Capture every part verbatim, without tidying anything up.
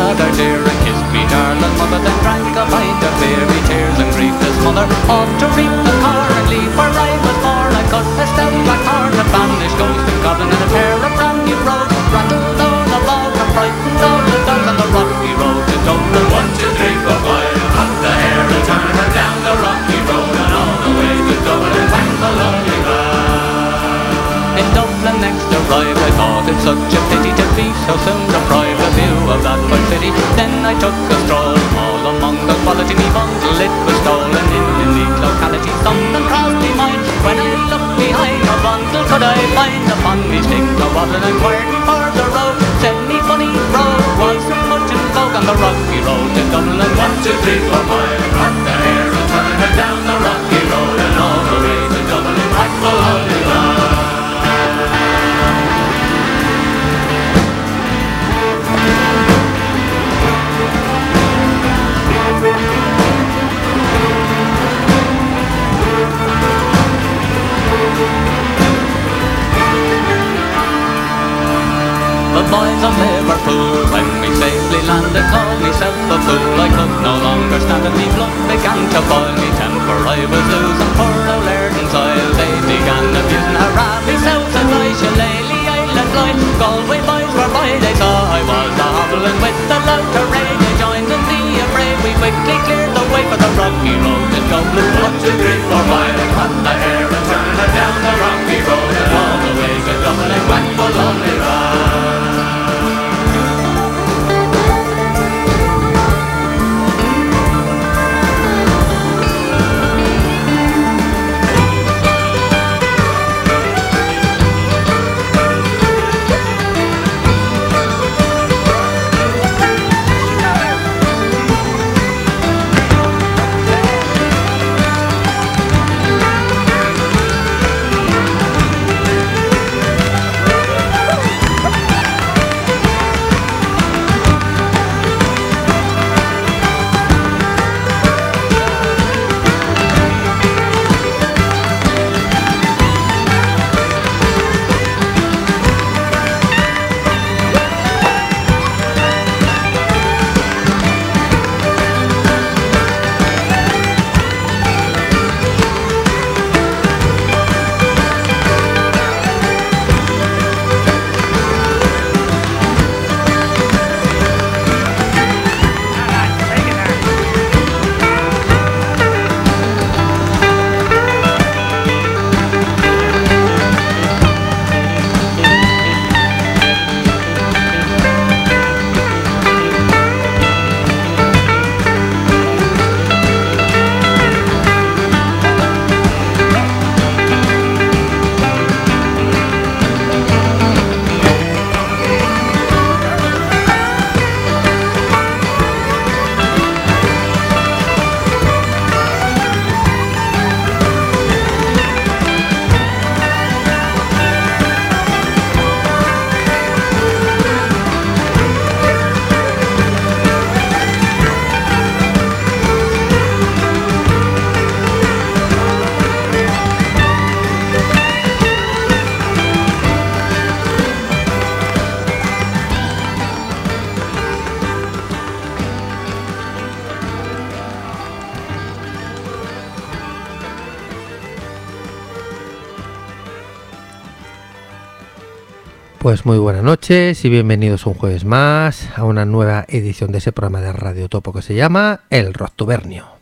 shed her tear and kissed me darling mother, then drank a pint of fairy tears and grieved his mother. Off to reap the corn and leave where I was born. I cut a stout black horn, a banished ghost and goblin, and a pair of brand new roads rattled down the bog and frightened all the dogs on the rocky road to Dublin. One, two, three, four, five, cut the hair and turn her down the rocky road and all the way to Dublin, whang the lonely ride. In Dublin next arrived, I thought it such a pity to be so soon deprived a view of that fine city. Then I took a stroll all among the quality, me bundle it was stolen in the neat locality. Something crossed me mind when I looked behind, a bundle could I find upon me stick a waddle, and inquired for the road. Said me funny road wasn't much in vogue on the rocky road to Dublin. One, two, three, four, five, cut the hair and turn her down the rocky road and all the way to Dublin, back the lonely ride. The boys of Liverpool, when we safely landed, called myself a fool. I could no longer stand it, me blood began to boil, me temper I was losing for a Lerdon's Isle. They began abusing her ram, me south and I, Shillelagh, Island, Lloyd. Galway boys were by, they saw I was a hobbling with the loud terrain. They joined in the affray, we quickly cleared the way for the rocky road to Dublin. One, two, three, four, five, I cut the hair and turned her down the rocky road and all the way to Dublin, whack the lonely ride. Pues muy buenas noches y bienvenidos un jueves más a una nueva edición de ese programa de Radio Topo que se llama El Rocktubernio.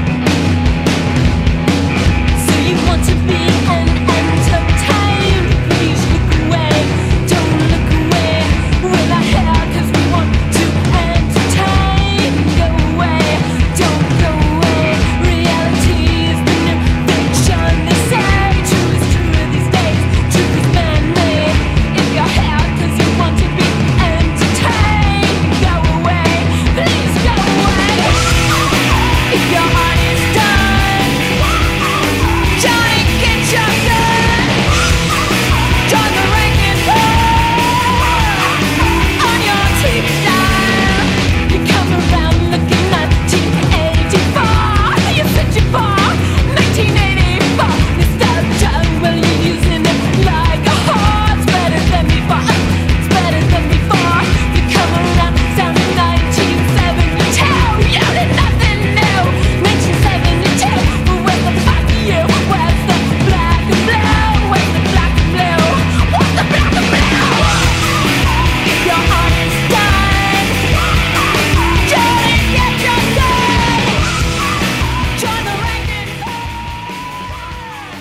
So you want to be an entertainer?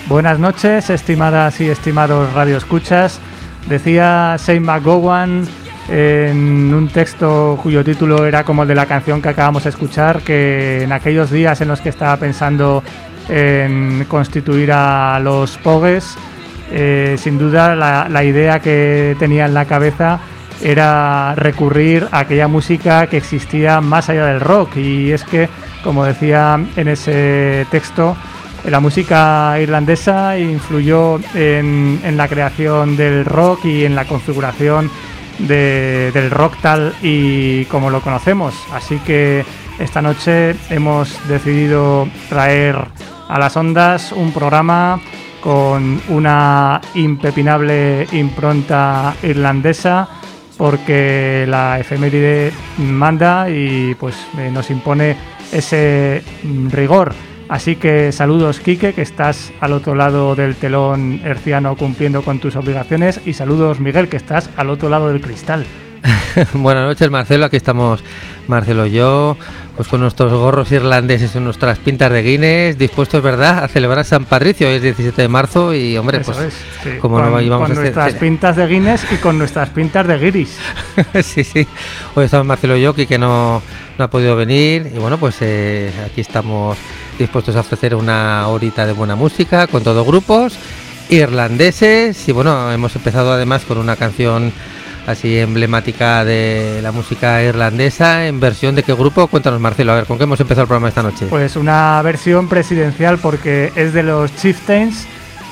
Buenas noches, estimadas y estimados radioescuchas. Decía Shane McGowan en un texto cuyo título era como el de la canción que acabamos de escuchar, que en aquellos días en los que estaba pensando en constituir a los Pogues, eh, sin duda la, la idea que tenía en la cabeza era recurrir a aquella música que existía más allá del rock. Y es que, como decía en ese texto, la música irlandesa influyó en, en la creación del rock y en la configuración de, del rock tal y como lo conocemos. Así que esta noche hemos decidido traer a las ondas un programa con una impepinable impronta irlandesa, porque la efeméride manda y pues eh, nos impone ese rigor. Así que saludos, Quique, que estás al otro lado del telón herciano cumpliendo con tus obligaciones, y saludos, Miguel, que estás al otro lado del cristal. Buenas noches, Marcelo. Aquí estamos Marcelo y yo, pues con nuestros gorros irlandeses y nuestras pintas de Guinness, dispuestos, ¿verdad?, a celebrar San Patricio. Hoy es diecisiete de marzo y, hombre, Eso pues es, sí. como con, no íbamos con a nuestras hacer... pintas de Guinness y con nuestras pintas de guiris. Sí, sí. Hoy estamos Marcelo y yo, que no, no ha podido venir, y bueno, pues eh, aquí estamos dispuestos a ofrecer una horita de buena música con todos grupos irlandeses. Y bueno, hemos empezado además con una canción así emblemática de la música irlandesa. ¿En versión de qué grupo? Cuéntanos, Marcelo, a ver, ¿con qué hemos empezado el programa esta noche? Pues una versión presidencial, porque es de los Chieftains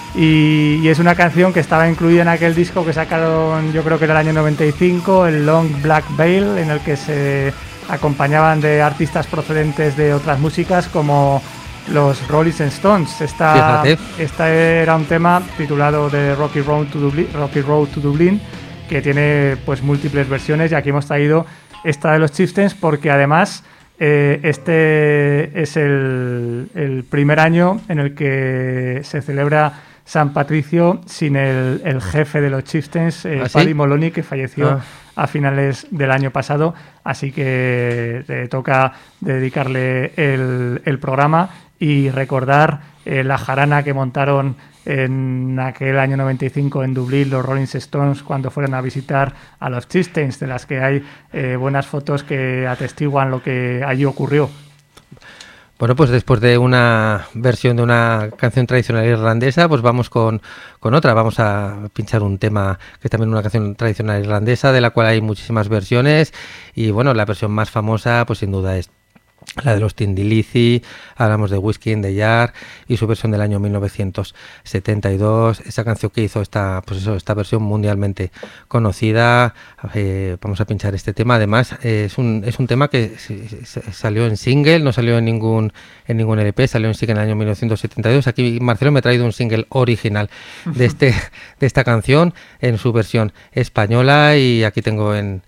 y, y es una canción que estaba incluida en aquel disco que sacaron, yo creo que era el año noventa y cinco, el Long Black Veil, en el que se acompañaban de artistas procedentes de otras músicas como los Rolling Stones. Esta, esta era un tema titulado The Rocky Road to Dublin, Rocky Road to Dublin, que tiene pues múltiples versiones, y aquí hemos traído esta de los Chieftains porque además eh, este es el, el primer año en el que se celebra San Patricio sin el, el jefe de los Chieftains, eh, ¿Ah, sí? Paddy Moloney, que falleció ah. a finales del año pasado, así que eh, toca dedicarle el, el programa y recordar eh, la jarana que montaron en aquel año noventa y cinco en Dublín los Rolling Stones cuando fueron a visitar a los Chieftains, de las que hay eh, buenas fotos que atestiguan lo que allí ocurrió. Bueno, pues después de una versión de una canción tradicional irlandesa, pues vamos con, con otra. Vamos a pinchar un tema que es también una canción tradicional irlandesa, de la cual hay muchísimas versiones, y bueno, la versión más famosa pues sin duda es la de los Thin Lizzy. Hablamos de Whiskey in the Jar y su versión del año mil novecientos setenta y dos, esa canción que hizo esta, pues eso, esta versión mundialmente conocida. Eh, vamos a pinchar este tema. Además eh, es un es un tema que se, se, salió en single, no salió en ningún en ningún L P, salió en single en el año mil novecientos setenta y dos. Aquí Marcelo me ha traído un single original de este de esta canción en su versión española, y aquí tengo en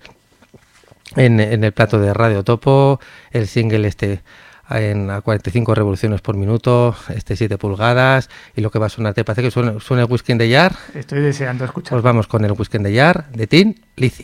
En, en el plato de Radio Topo el single este en a cuarenta y cinco revoluciones por minuto, este siete pulgadas, y lo que va a sonar, ¿te parece que suena, suena el Whiskey in the Jar? Estoy deseando escuchar. Pues vamos con el Whiskey in the Jar de Thin Lizzy.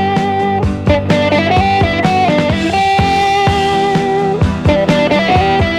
Thank you.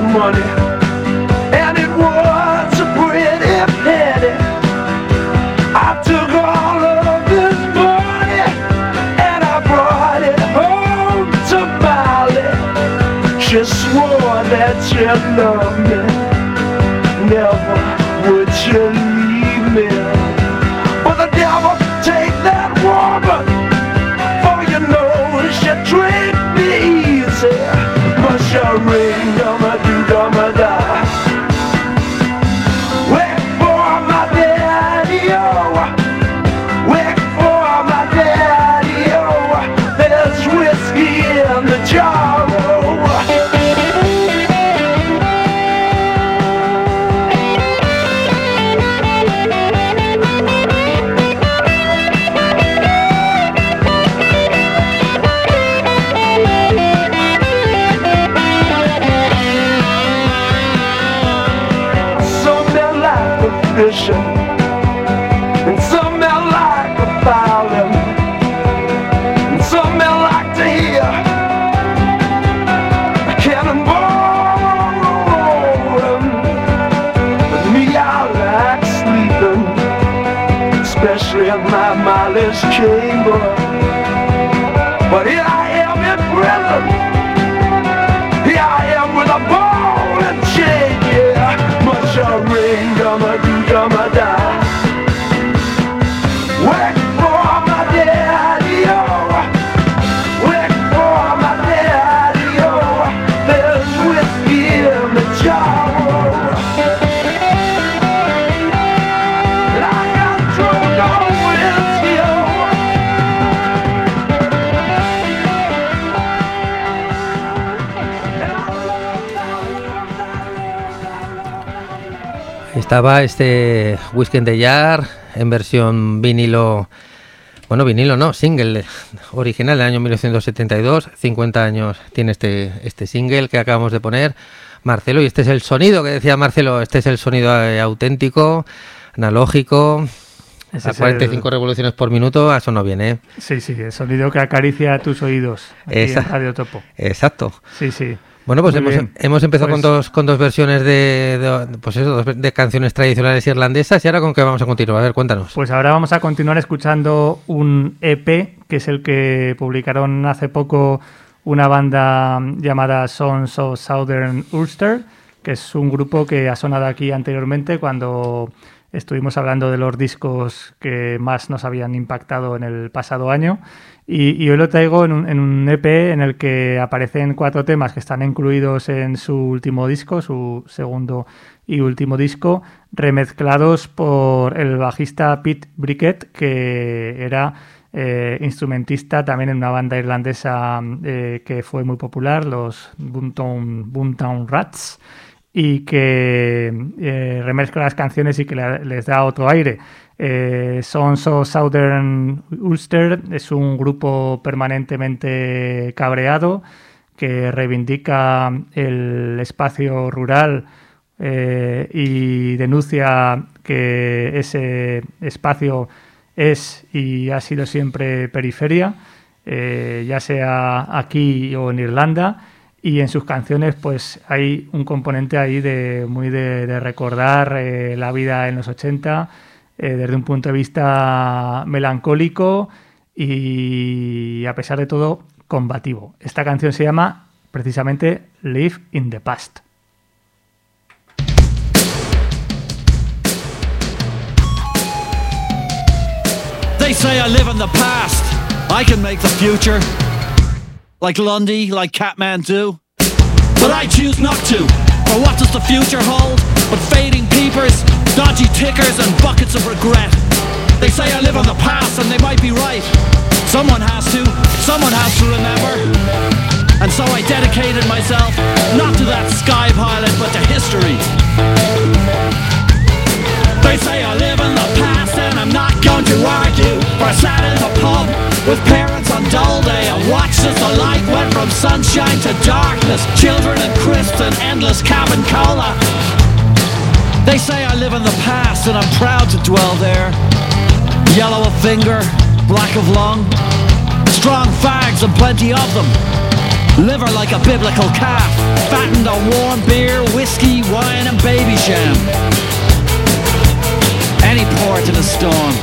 money, and it was a pretty penny. I took all of this money and I brought it home to Molly. She swore that she loved me, never would she leave me. But the devil take that woman, for you know she treat me easy. But she ring, dumma do, dumma da. Wait for my daddy, oh. Wait for my daddy, oh. There's whiskey in the jar, oh. Fishing, and some men like a fowling, and some men like to hear a cannonball rolling. But me, I like sleeping, especially in my Molly's chamber. But here I am in prison, here I am with a ball and chain, yeah. Much a ring, dumma do, dumma da. Wait for my daddy, oh. Wait for my daddy, oh. There's whiskey in the jar, oh. And I got drunk on whiskey, oh. Estaba este Whiskey in the Jar en versión vinilo, bueno, vinilo no, single original del año mil novecientos setenta y dos, cincuenta años tiene este, este single que acabamos de poner, Marcelo, y este es el sonido que decía Marcelo, este es el sonido eh, auténtico, analógico, ese a cuarenta y cinco el... revoluciones por minuto, eso no viene. ¿eh? Sí, sí, el sonido que acaricia tus oídos aquí Esa... en Radio Topo. Exacto. Sí, sí. Bueno, pues hemos, hemos empezado pues, con dos con dos versiones de, de pues eso, dos de canciones tradicionales irlandesas y ahora con qué vamos a continuar. A ver, cuéntanos. Pues ahora vamos a continuar escuchando un E P que es el que publicaron hace poco una banda llamada Sons of Southern Ulster, que es un grupo que ha sonado aquí anteriormente cuando estuvimos hablando de los discos que más nos habían impactado en el pasado año. Y, y hoy lo traigo en un, en un E P en el que aparecen cuatro temas que están incluidos en su último disco, su segundo y último disco, remezclados por el bajista Pete Brickett, que era eh, instrumentista también en una banda irlandesa eh, que fue muy popular, los Boomtown, Boomtown Rats, y que eh, remezcla las canciones y que le, les da otro aire. Eh, Sons of Southern Ulster es un grupo permanentemente cabreado que reivindica el espacio rural eh, y denuncia que ese espacio es y ha sido siempre periferia, eh, ya sea aquí o en Irlanda, y en sus canciones pues hay un componente ahí de muy de, de recordar eh, la vida en los ochenta, Eh, desde un punto de vista melancólico y, a pesar de todo, combativo. Esta canción se llama precisamente Live in the Past. They say I live in the past. I can make the future. Like Lundy, like Kathmandu. But I choose not to. For what does the future hold? But fading peepers, dodgy tickers and buckets of regret. They say I live on the past and they might be right. Someone has to, someone has to remember. And so I dedicated myself, not to that sky pilot, but to history. They say I live in the past and I'm not going to argue. For I sat in the pub with parents on dole day and watched as the light went from sunshine to darkness. Children and crisps and endless cabin cola. They say I live in the past and I'm proud to dwell there. Yellow of finger, black of lung, strong fags and plenty of them. Liver like a biblical calf, fattened on warm beer, whiskey, wine and baby jam. Any port in a storm.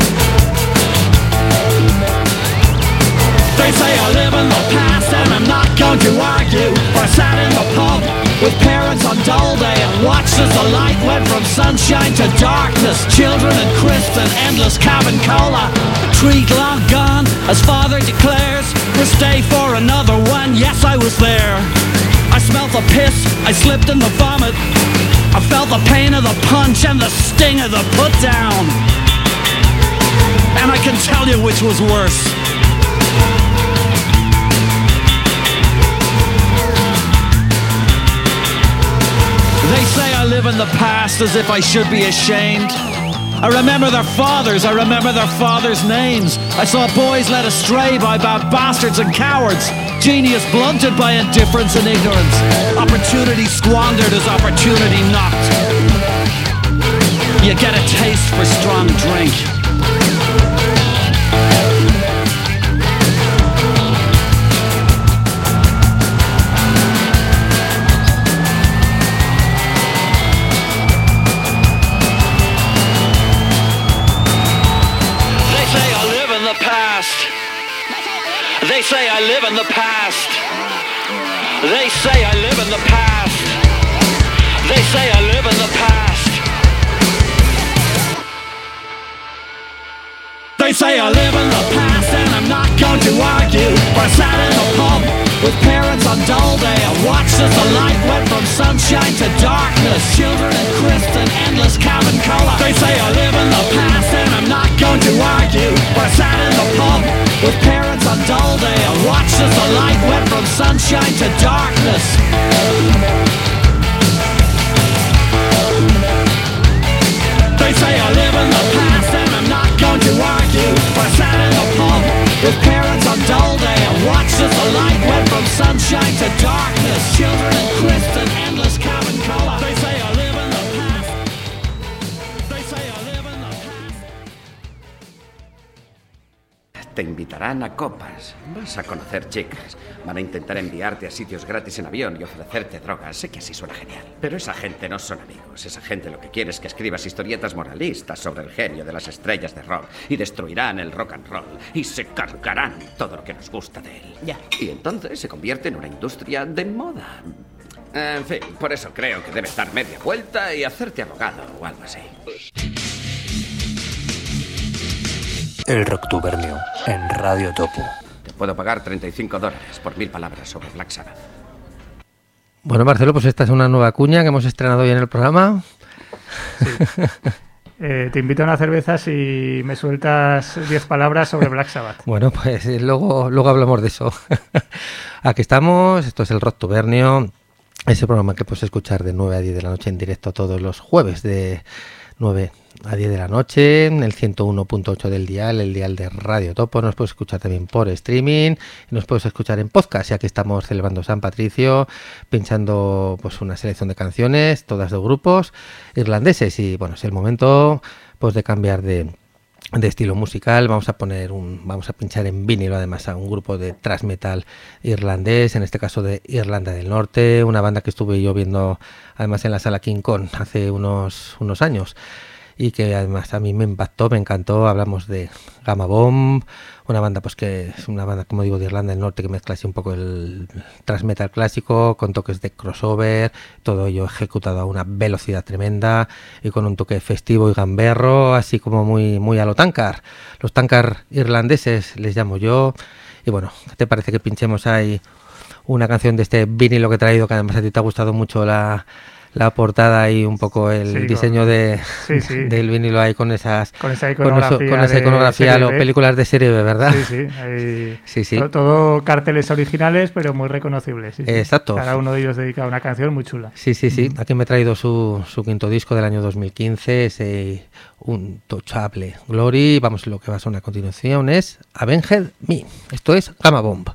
They say I live in the past and I'm not going to argue. I sat in the pub with parents on dole day and watched as the light went from sunshine to darkness. Children and crisps and endless cabin cola. Treat long gone, as father declares. We'll stay for another one, yes I was there. I smelt the piss, I slipped in the vomit. I felt the pain of the punch and the sting of the put down. And I can tell you which was worse. They say I live in the past as if I should be ashamed. I remember their fathers, I remember their fathers' names. I saw boys led astray by bad bastards and cowards. Genius blunted by indifference and ignorance. Opportunity squandered as opportunity knocked. You get a taste for strong drink. They say I live in the past. They say I live in the past. They say I live in the past. They say I live in the past and I'm not going to argue. I sat in the pub with parents on dole day and watched as the light went from sunshine to darkness. Children and crisps and endless cabin cola. They say I live in the past and I'm not going to argue. I sat in the pub with parents on dole day and watched as the light went from sunshine to darkness. They say I live in the past and I'm not going to argue. I sat in the pub with parents on dole day and watched as the light went from sunshine to darkness. Children and crisps and endless cabin cola. They say I live in the past. They say I live in the past. Te invitarán a copas, vas a conocer chicas, van a intentar enviarte a sitios gratis en avión y ofrecerte drogas. Sé que así suena genial, pero esa gente no son amigos. Esa gente lo que quiere es que escribas historietas moralistas sobre el genio de las estrellas de rock y destruirán el rock and roll y se cargarán todo lo que nos gusta de él. Ya. Y entonces se convierte en una industria de moda. En fin, por eso creo que debes dar media vuelta y hacerte abogado o algo así. El Rocktubernio, en Radio Topo. Te puedo pagar treinta y cinco dólares por mil palabras sobre Black Sabbath. Bueno, Marcelo, pues esta es una nueva cuña que hemos estrenado hoy en el programa. Sí. Eh, te invito a una cerveza si me sueltas diez palabras sobre Black Sabbath. Bueno, pues eh, luego, luego hablamos de eso. Aquí estamos, esto es el Rocktubernio, ese programa que puedes escuchar de nueve a diez de la noche en directo todos los jueves de nueve a diez de la noche, en el ciento uno punto ocho del dial, el dial de Radio Topo. Nos puedes escuchar también por streaming, nos puedes escuchar en podcast, ya que estamos celebrando San Patricio, pinchando pues una selección de canciones, todas de grupos irlandeses. Y bueno, es el momento pues de cambiar de, de estilo musical. Vamos a poner un, vamos a pinchar en vinilo además a un grupo de thrash metal irlandés, en este caso de Irlanda del Norte, una banda que estuve yo viendo además en la sala King Kong hace unos, unos años y que además a mí me impactó, me encantó. Hablamos de Gamma Bomb, una banda pues que es una banda, como digo, de Irlanda del Norte, que mezcla así un poco el thrash metal clásico con toques de crossover, todo ello ejecutado a una velocidad tremenda y con un toque festivo y gamberro, así como muy, muy a lo Tankard. Los Tankard irlandeses les llamo yo. Y bueno, ¿qué te parece que pinchemos ahí una canción de este vinilo que he traído, que además a ti te ha gustado mucho la... la portada y un poco el sí, diseño con, de, sí, sí. del vinilo ahí con esas con esa iconografía, con, eso, con esa iconografía los películas de serie B, ¿verdad? Sí, sí, hay sí, sí. Todo, todo carteles originales pero muy reconocibles. Sí, sí. Exacto. Cada uno de ellos dedica a una canción muy chula. Sí, sí, sí. Uh-huh. Aquí me he traído su, su quinto disco del año dos mil quince, ese Untouchable Glory. Vamos, lo que va a sonar a continuación es Avenged Me. Esto es Gamma Bomb.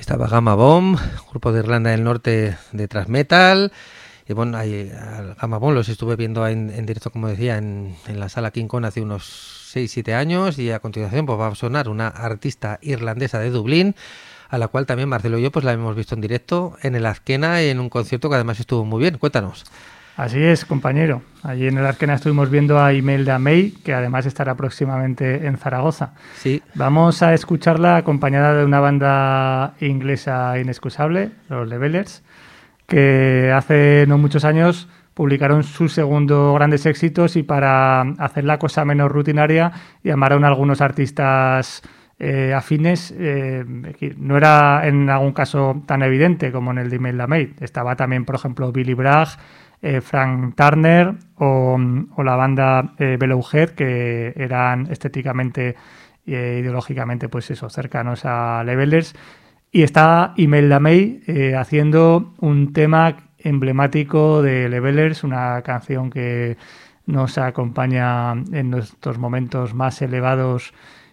estaba Gamma Bomb, grupo de Irlanda del Norte de thrash metal. Y bueno, ahí, al Gamma Bomb los estuve viendo en, en directo, como decía, en, en la sala King Kong hace unos seis siete años. Y a continuación pues va a sonar una artista irlandesa de Dublín, a la cual también Marcelo y yo pues la hemos visto en directo en el Azkena, en un concierto que además estuvo muy bien. Cuéntanos. Así es, compañero. Allí en el Azkena estuvimos viendo a Imelda May, que además estará próximamente en Zaragoza. Sí. Vamos a escucharla acompañada de una banda inglesa inexcusable, los Levelers, que hace no muchos años publicaron su segundo Grandes Éxitos, y para hacer la cosa menos rutinaria llamaron a algunos artistas eh, afines. Eh, no era en algún caso tan evidente como en el de Imelda May. Estaba también, por ejemplo, Billy Bragg, Eh, Frank Turner o, o la banda eh, Bellowhead, que eran estéticamente e eh, ideológicamente pues eso, cercanos a Levelers. Y está Imelda May eh, haciendo un tema emblemático de Levelers, una canción que nos acompaña en nuestros momentos más elevados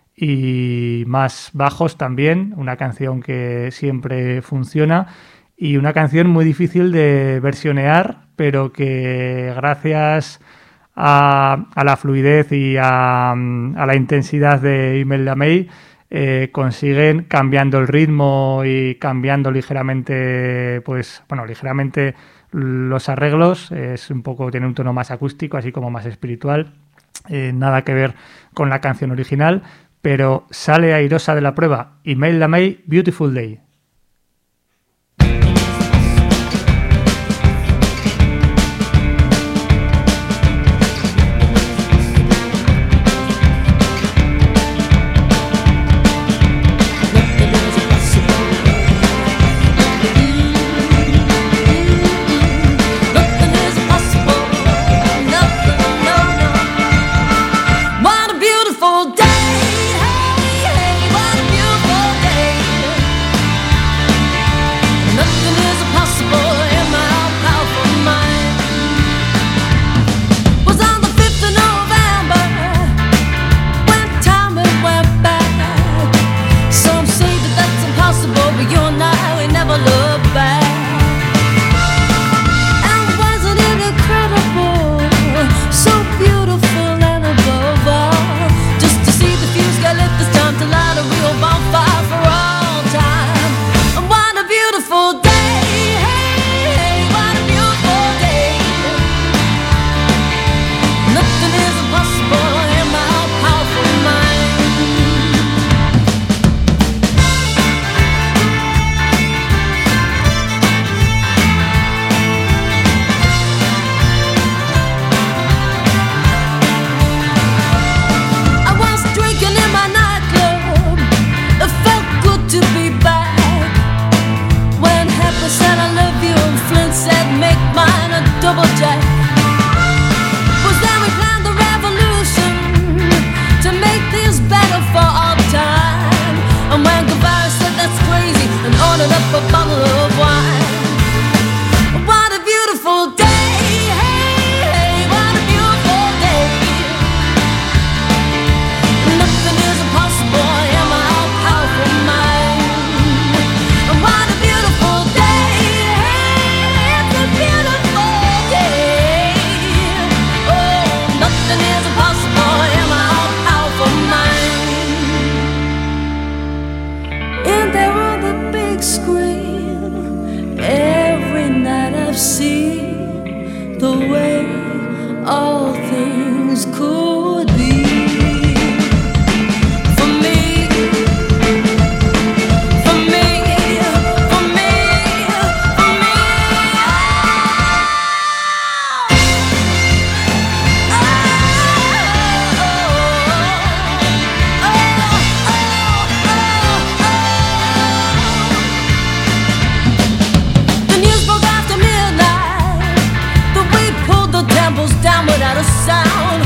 y más bajos también, una canción que siempre funciona. Y una canción muy difícil de versionear, pero que gracias a, a la fluidez y a, a la intensidad de Imelda May eh, consiguen, cambiando el ritmo y cambiando ligeramente, pues bueno, ligeramente los arreglos. Es un poco, tiene un tono más acústico, así como más espiritual. Eh, nada que ver con la canción original, pero sale airosa de la prueba. Imelda May, Beautiful Day. Down without a sound.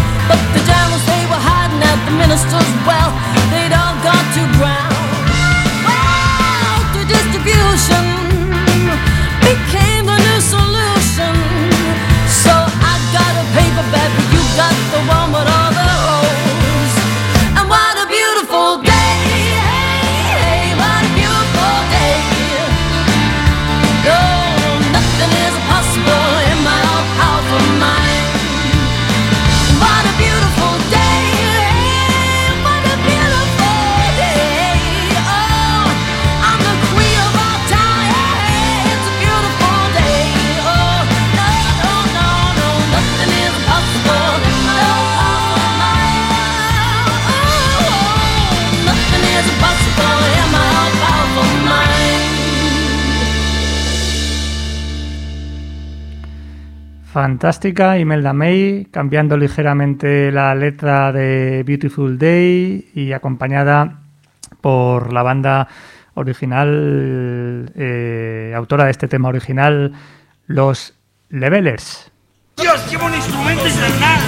fantástica, Imelda May, cambiando ligeramente la letra de Beautiful Day y acompañada por la banda original, eh, autora de este tema original, Los Levelers. Dios, lleva un instrumento infernal.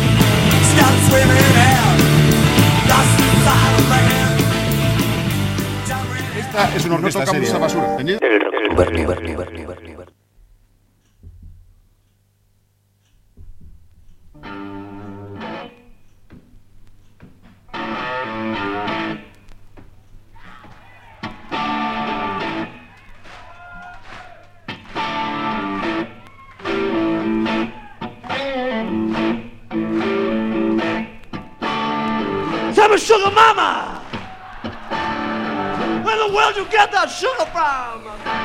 Esta es una orquesta no seria. Basura, ¿entendido? El Rocktubernium. Bernie, Bernie, Bernie, Bernie. Tell me, sugar mama, where the world you get that sugar from?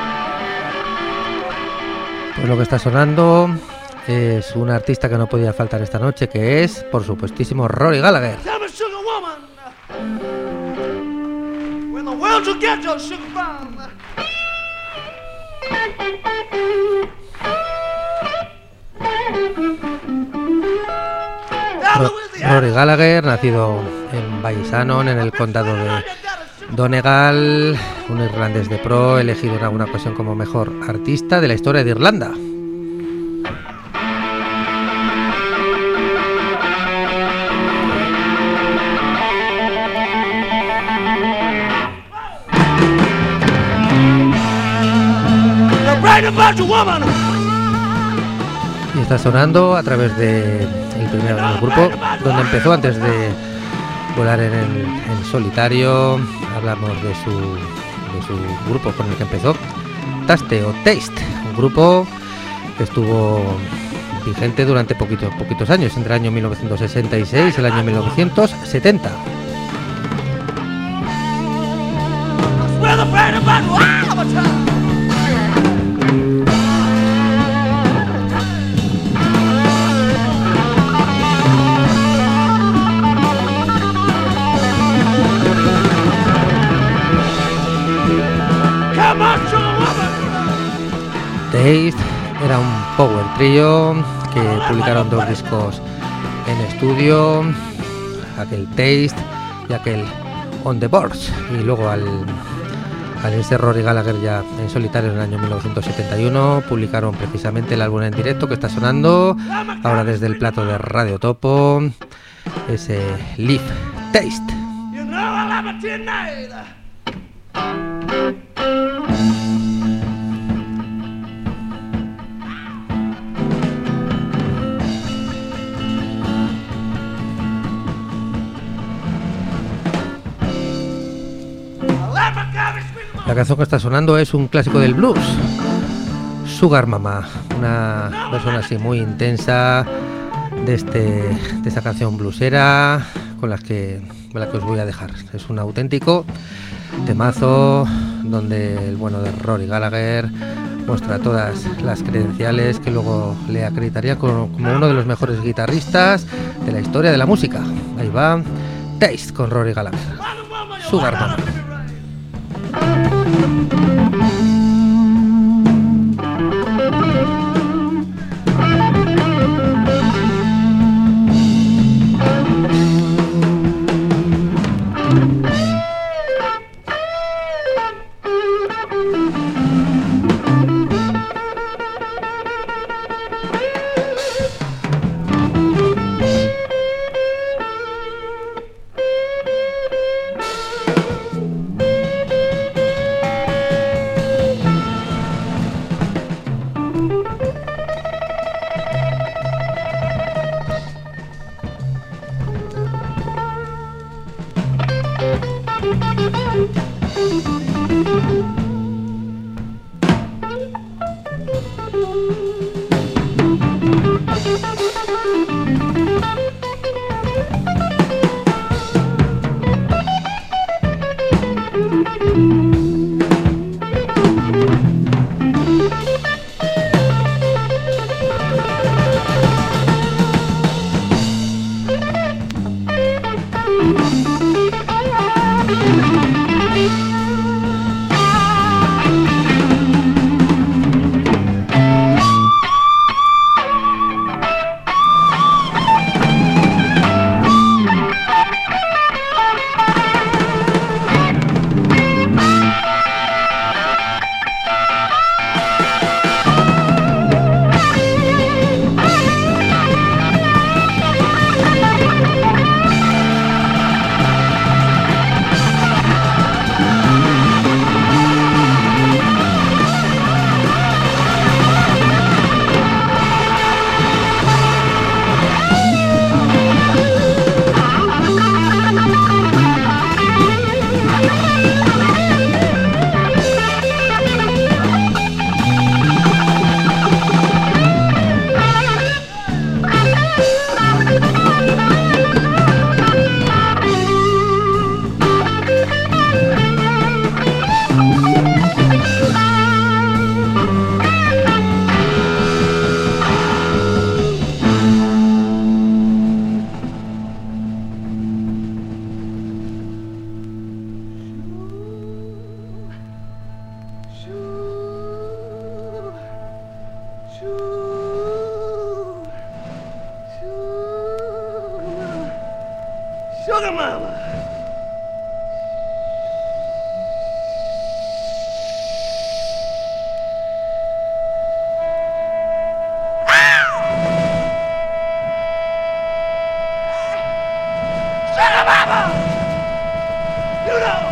Pues lo que está sonando es un artista que no podía faltar esta noche, que es, por supuestísimo, Rory Gallagher. Tell me, sugar woman, where the world you get your sugar from? Ro- Rory Gallagher, nacido en Ballysanon, en el condado de Donegal, un irlandés de pro, elegido en alguna ocasión como mejor artista de la historia de Irlanda. Right about your woman. Y está sonando a través de el primer el grupo donde empezó antes de volar en el en solitario. Hablamos de su de su grupo con el que empezó, Taste o Taste, un grupo que estuvo vigente durante poquitos poquitos años, entre el año mil novecientos sesenta y seis y el año mil novecientos setenta. Well, the right about wow, but, uh, Taste era un power trio que publicaron dos discos en estudio, aquel Taste y aquel On the Boards, y luego al, al irse Rory Gallagher ya en solitario en el año mil novecientos setenta y uno publicaron precisamente el álbum en directo que está sonando ahora desde el plato de Radio Topo, ese Live Taste. you know I love it tonight. La canción que está sonando es un clásico del blues, Sugar Mama, una versión así muy intensa de este de esta canción bluesera con las que con la que os voy a dejar. Es un auténtico temazo donde el bueno de Rory Gallagher muestra todas las credenciales que luego le acreditaría como, como uno de los mejores guitarristas de la historia de la música. Ahí va Taste con Rory Gallagher, Sugar Mama. Sugar Mama. Sugar Mama! You know!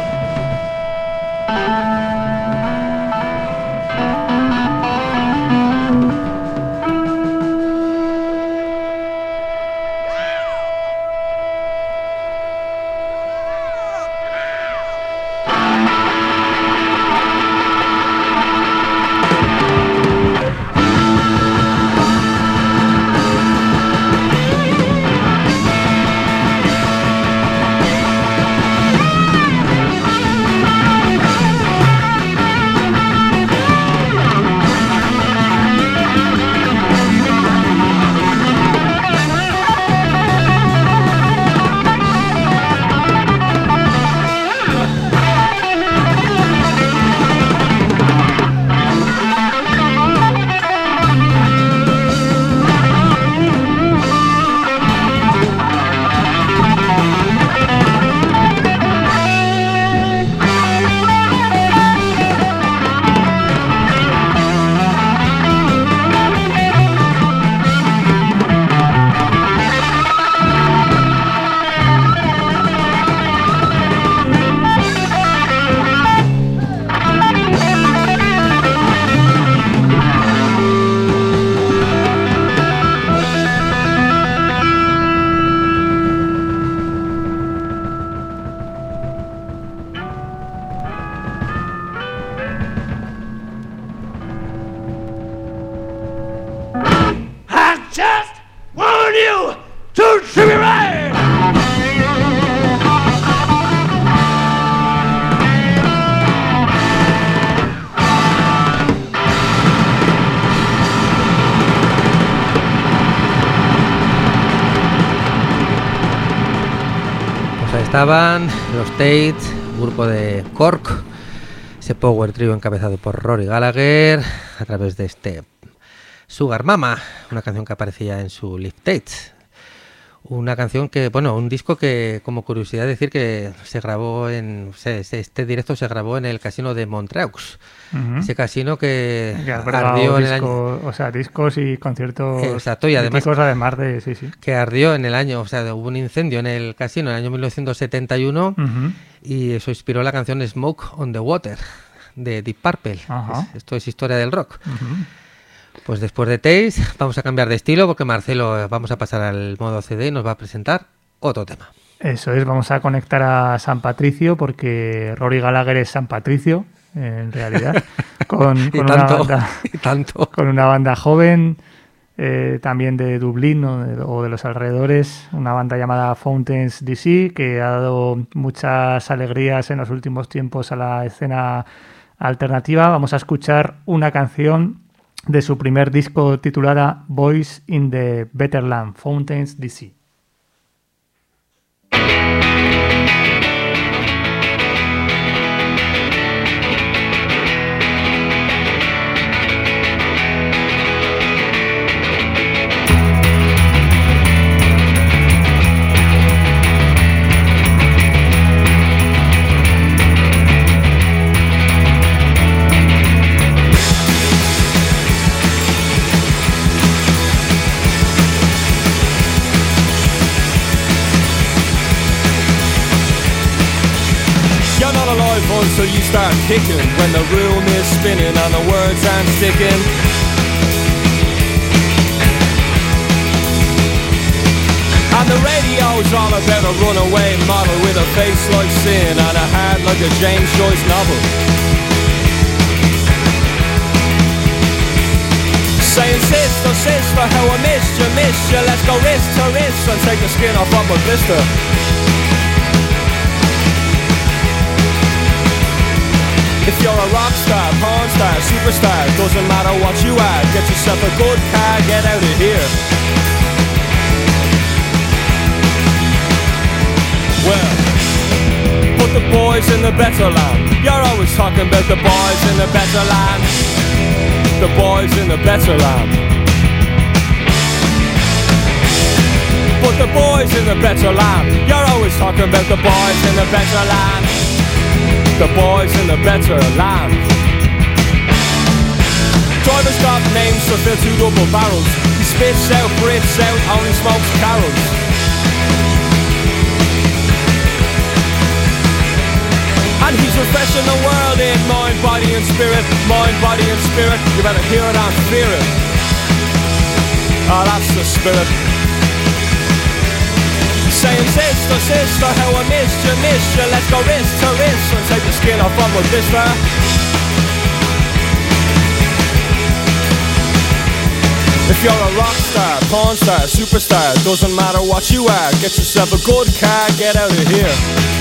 Estaban los Tates, grupo de Cork, ese power trio encabezado por Rory Gallagher, a través de este Sugar Mama, una canción que aparecía en su Live Tates. Una canción que, bueno, un disco que, como curiosidad decir que se grabó en, este directo se grabó en el casino de Montreux, uh-huh. Ese casino que, que ardió en disco, el año, o sea, discos y conciertos, exacto, y además, además de, sí, sí, que ardió en el año, o sea, hubo un incendio en el casino en el año mil novecientos setenta y uno, uh-huh. Y eso inspiró la canción Smoke on the Water de Deep Purple. Uh-huh. Es, esto es historia del rock. Uh-huh. Pues después de Taste vamos a cambiar de estilo porque Marcelo vamos a pasar al modo C D y nos va a presentar otro tema. Eso es, vamos a conectar a San Patricio porque Rory Gallagher es San Patricio en realidad con, con, tanto, una, banda, tanto. con una banda joven eh, también de Dublín o de, o de los alrededores, una banda llamada Fountains D C que ha dado muchas alegrías en los últimos tiempos a la escena alternativa. Vamos a escuchar una canción de su primer disco titulada Boys in the Better Land, Fountains D C. So you start kicking when the room is spinning and the words aren't sticking. And the radio's all about a runaway model with a face like sin and a heart like a James Joyce novel. Saying sister, sister, how I missed you, missed you. Let's go wrist to wrist and take the skin off of a blister. If you're a rock star, porn star, superstar, doesn't matter what you are, get yourself a good car, get out of here. Well, put the boys in the better land. You're always talking about the boys in the better land. The boys in the better land. But the boys in the better land, you're always talking about the boys in the better land. The boys in the better land. Driver's got names to fill two double barrels. He spits out, breathes out, only smokes carols. And he's refreshing the world in mind, body and spirit. Mind, body and spirit. You better hear it and fear it. Oh, that's the spirit. Saying sister, sister, how I missed you, missed you. Let's go wrist to wrist and take the skin off of a blister. If you're a rock star, porn star, superstar, doesn't matter what you are, get yourself a good car, get out of here.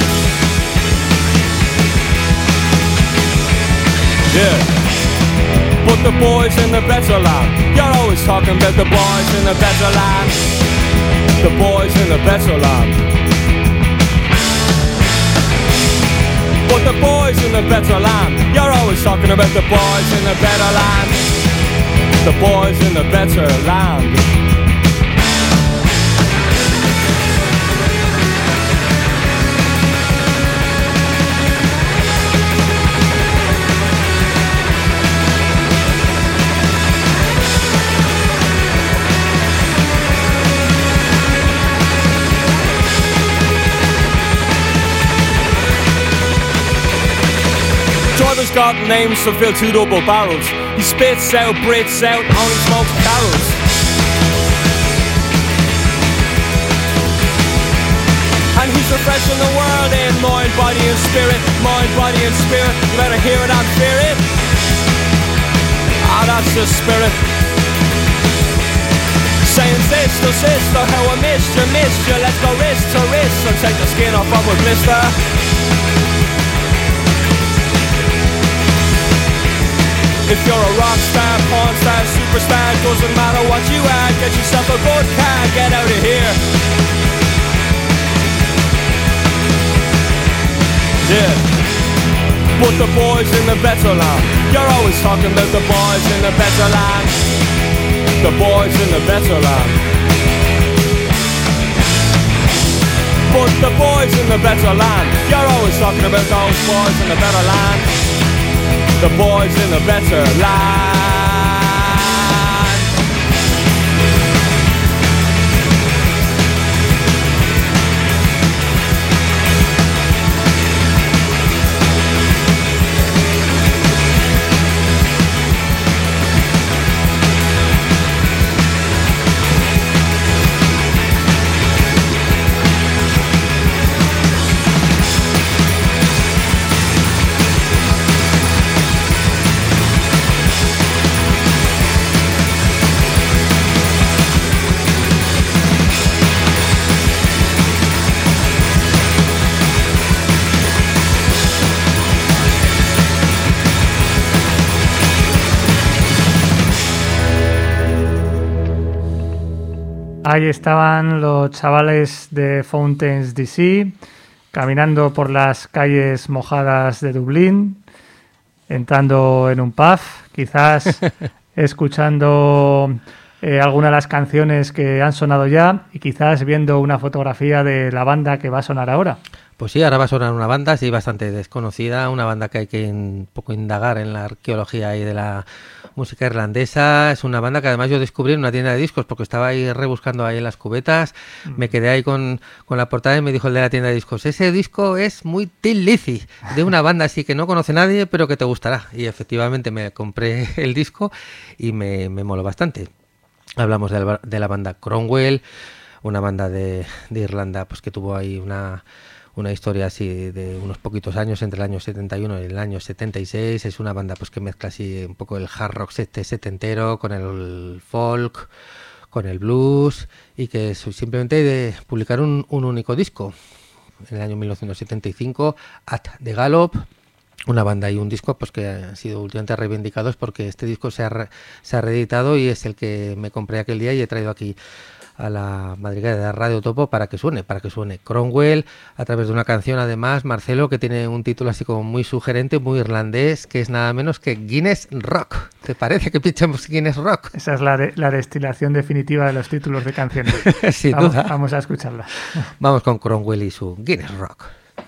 Yeah. But the boys in the better land, you're always talking about the boys in the better land. The boys in the better land. But the boys in the better land, you're always talking about the boys in the better land. The boys in the better land. Driver's got names to fill two double barrels. He spits out, breathes out, only smokes carols. And he's refreshing the world in mind, body and spirit. Mind, body and spirit. You better hear it and fear it. Ah, that's the spirit. Saying sister, sister, how I missed you, missed you. Let's go wrist to wrist and take the skin off of a blister. If you're a rock star, porn star, superstar, doesn't matter what you are, get yourself a good car, get out of here. Yeah. But the boys in the better land, you're always talking about the boys in the better land. The boys in the better land. But the boys in the better land, you're always talking about those boys in the better land. The boys in the better land. Ahí estaban los chavales de Fountains D C caminando por las calles mojadas de Dublín, entrando en un pub, quizás escuchando eh, alguna de las canciones que han sonado ya y quizás viendo una fotografía de la banda que va a sonar ahora. Pues sí, ahora va a sonar una banda, sí, bastante desconocida, una banda que hay que un poco indagar en la arqueología ahí de la música irlandesa. Es una banda que además yo descubrí en una tienda de discos porque estaba ahí rebuscando ahí en las cubetas, mm. me quedé ahí con, con la portada y me dijo el de la tienda de discos, ese disco es muy Thin Lizzy, de una banda así que no conoce nadie pero que te gustará. Y efectivamente me compré el disco y me, me moló bastante. Hablamos de la, de la banda Cromwell, una banda de, de Irlanda pues que tuvo ahí una... una historia así de unos poquitos años entre el año setenta y uno y el año setenta y seis. Es una banda pues que mezcla así un poco el hard rock setentero con el folk, con el blues, y que simplemente de publicar un, un único disco en el año mil novecientos setenta y cinco, At the Gallop, una banda y un disco pues que han sido últimamente reivindicados porque este disco se ha, re, se ha reeditado y es el que me compré aquel día y he traído aquí a la madriguera de Radio Topo para que suene, para que suene Cromwell a través de una canción, además, Marcelo, que tiene un título así como muy sugerente, muy irlandés, que es nada menos que Guinness Rock. ¿Te parece que pinchemos Guinness Rock? Esa es la, de, la destilación definitiva de los títulos de canciones. Sin vamos, duda. Vamos a escucharla. Vamos con Cromwell y su Guinness Rock.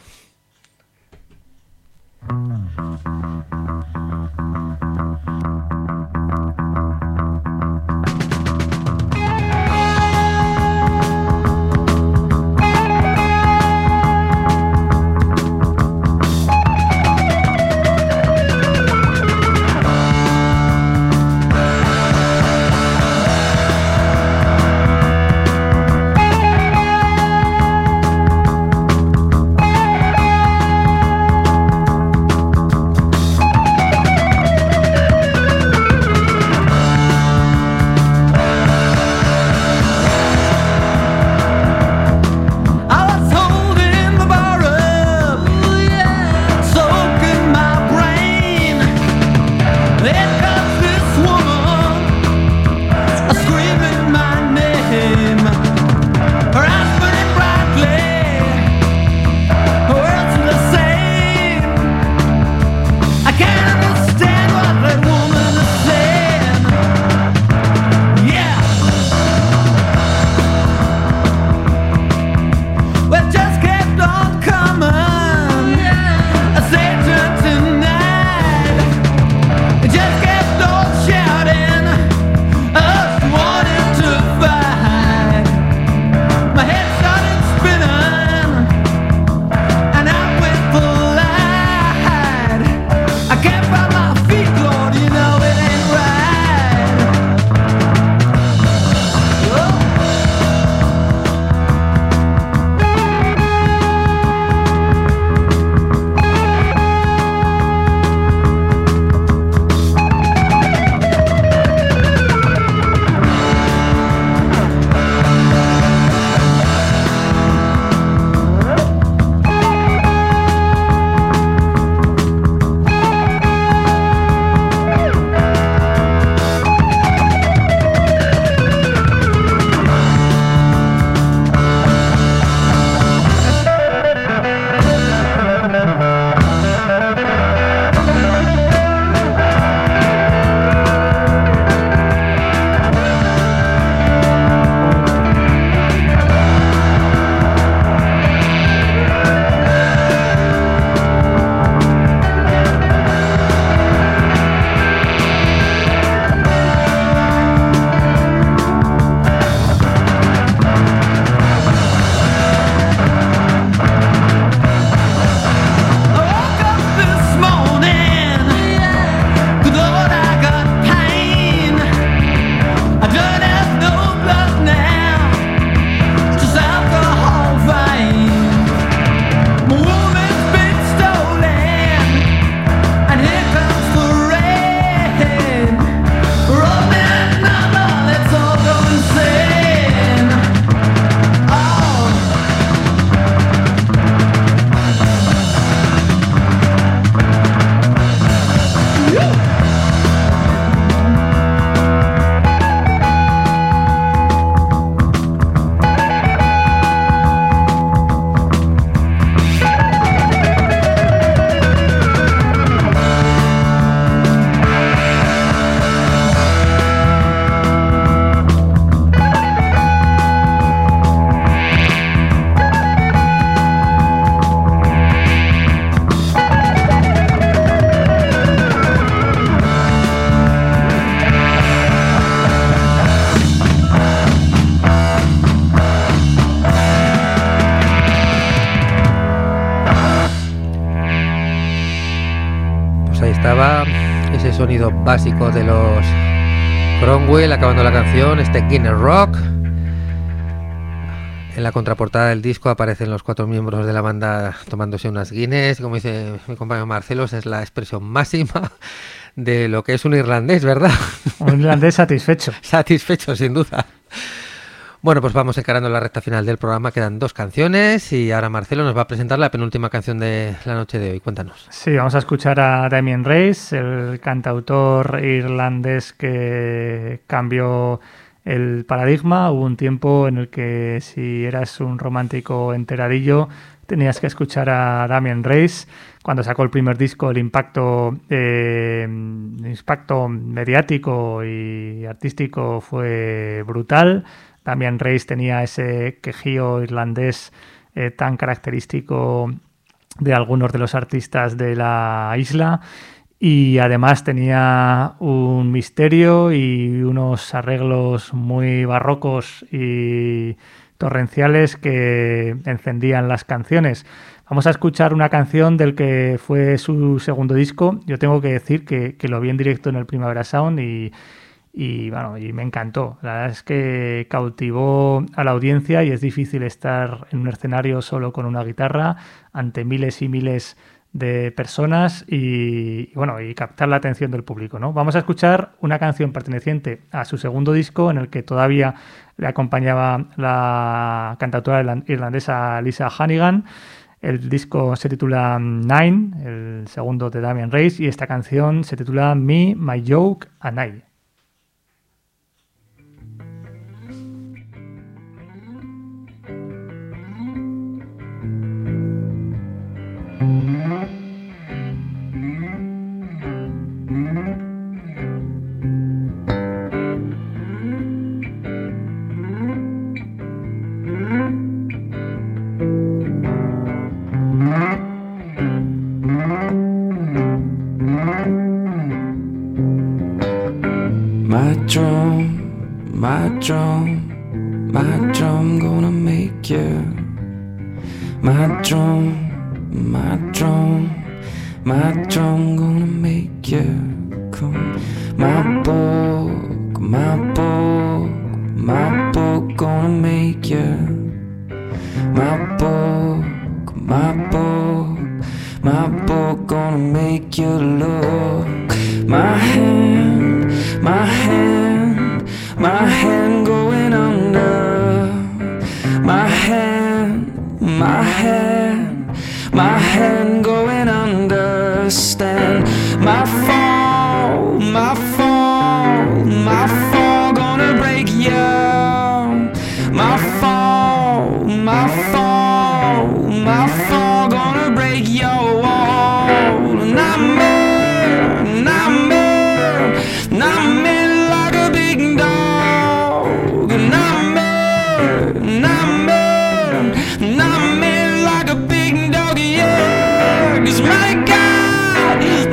estaba ese sonido básico de los Cromwell acabando la canción, este Guinness Rock. En la contraportada del disco aparecen los cuatro miembros de la banda tomándose unas Guinness. Como dice mi compañero Marcelo, es la expresión máxima de lo que es un irlandés, ¿verdad? Un irlandés satisfecho. Satisfecho, sin duda. Bueno, pues vamos encarando la recta final del programa. Quedan dos canciones y ahora Marcelo nos va a presentar la penúltima canción de la noche de hoy. Cuéntanos. Sí, vamos a escuchar a Damien Rice, el cantautor irlandés que cambió el paradigma. Hubo un tiempo en el que si eras un romántico enteradillo tenías que escuchar a Damien Rice. Cuando sacó el primer disco, el impacto, eh, impacto mediático y artístico fue brutal. Damien Rice tenía ese quejío irlandés eh, tan característico de algunos de los artistas de la isla, y además tenía un misterio y unos arreglos muy barrocos y torrenciales que encendían las canciones. Vamos a escuchar una canción del que fue su segundo disco. Yo tengo que decir que, que lo vi en directo en el Primavera Sound y, y, bueno, y me encantó. La verdad es que cautivó a la audiencia y es difícil estar en un escenario solo con una guitarra ante miles y miles de personas y, y bueno, y captar la atención del público, ¿no? Vamos a escuchar una canción perteneciente a su segundo disco, en el que todavía le acompañaba la cantautora irlandesa Lisa Hannigan. El disco se titula Nine, el segundo de Damien Rice, y esta canción se titula Me, My Joke and I. My drum, my drum, my drum gonna make you. My drum, my drum, my drum gonna make you come. My book, my book, my book gonna make you. My book, my book, my book gonna make you look. My hand, my hand, my hand going under. My hand, my hand, my hand going understand. My fall, my fall, my fall gonna break you. My fall, my fall, my fall gonna break your wall. Nightmare, nightmare, nightmare like a big dog. Nightmare, nightmare, nightmare like a big dog, yeah. 'Cause my God,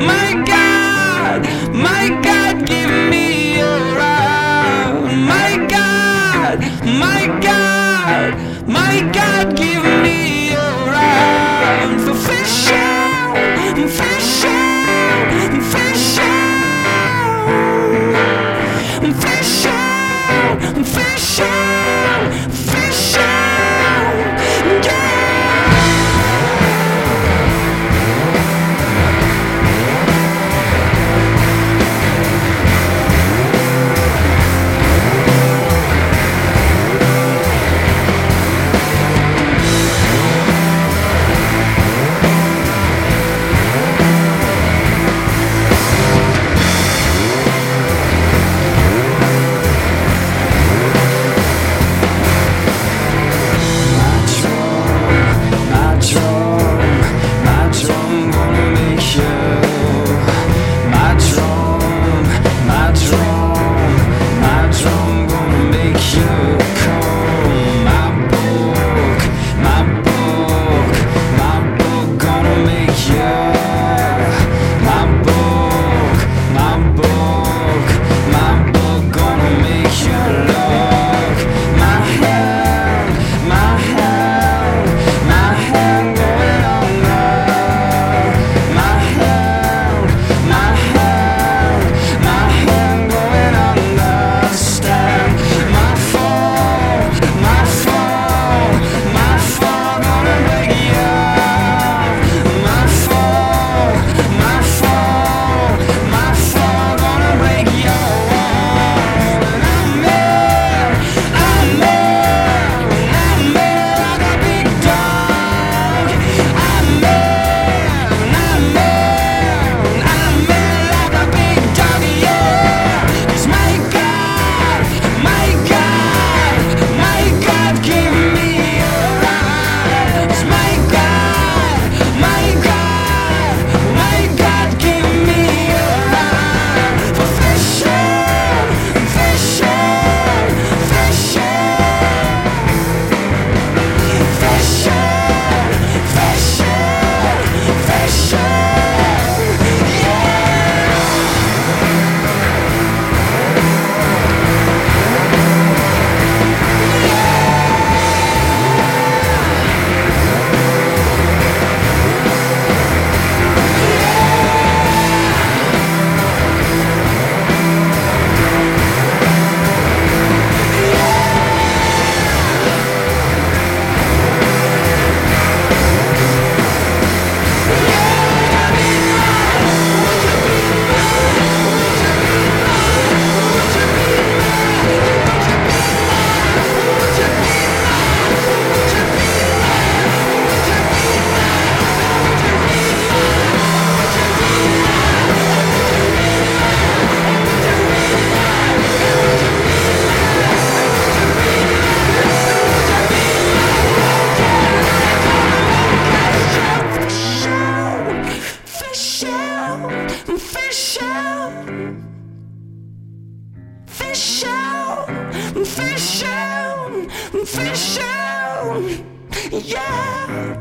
fishing, fishing, yeah.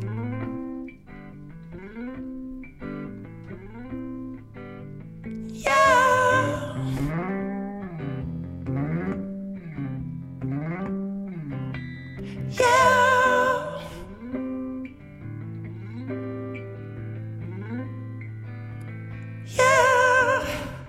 Yeah. Yeah. Yeah.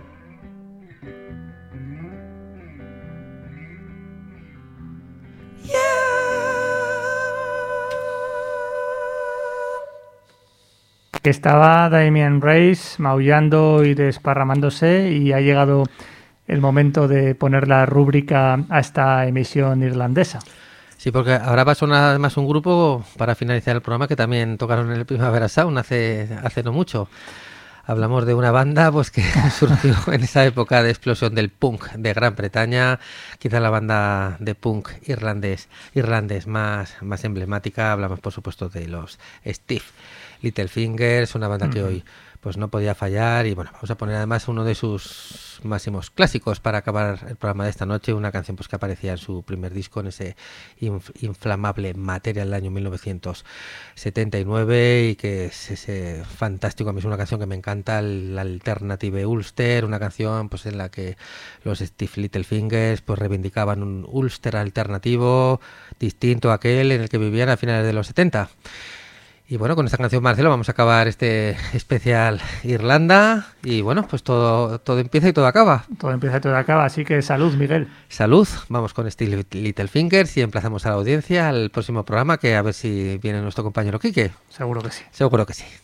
Que estaba Damien Rice maullando y desparramándose y ha llegado el momento de poner la rúbrica a esta emisión irlandesa. Sí, porque ahora va a sonar más un grupo para finalizar el programa que también tocaron en el Primavera Sound hace, hace no mucho. Hablamos de una banda pues que surgió en esa época de explosión del punk de Gran Bretaña, quizá la banda de punk irlandés, irlandés más, más emblemática. Hablamos por supuesto de los Steve Littlefingers, una banda que uh-huh. hoy pues no podía fallar, y bueno, vamos a poner además uno de sus máximos clásicos para acabar el programa de esta noche, una canción pues que aparecía en su primer disco, en ese inf- inflamable Material del año mil novecientos setenta y nueve, y que es ese fantástico, a mí es una canción que me encanta, el Alternative Ulster, una canción pues en la que los Steve Littlefingers pues reivindicaban un Ulster alternativo distinto a aquel en el que vivían a finales de los setenta. Y bueno, con esta canción, Marcelo, vamos a acabar este especial Irlanda. Y bueno, pues todo, todo empieza y todo acaba. Todo empieza y todo acaba, así que salud, Miguel. Salud, vamos con Steve Littlefingers y emplazamos a la audiencia al próximo programa, que a ver si viene nuestro compañero Quique. Seguro que sí. Seguro que sí.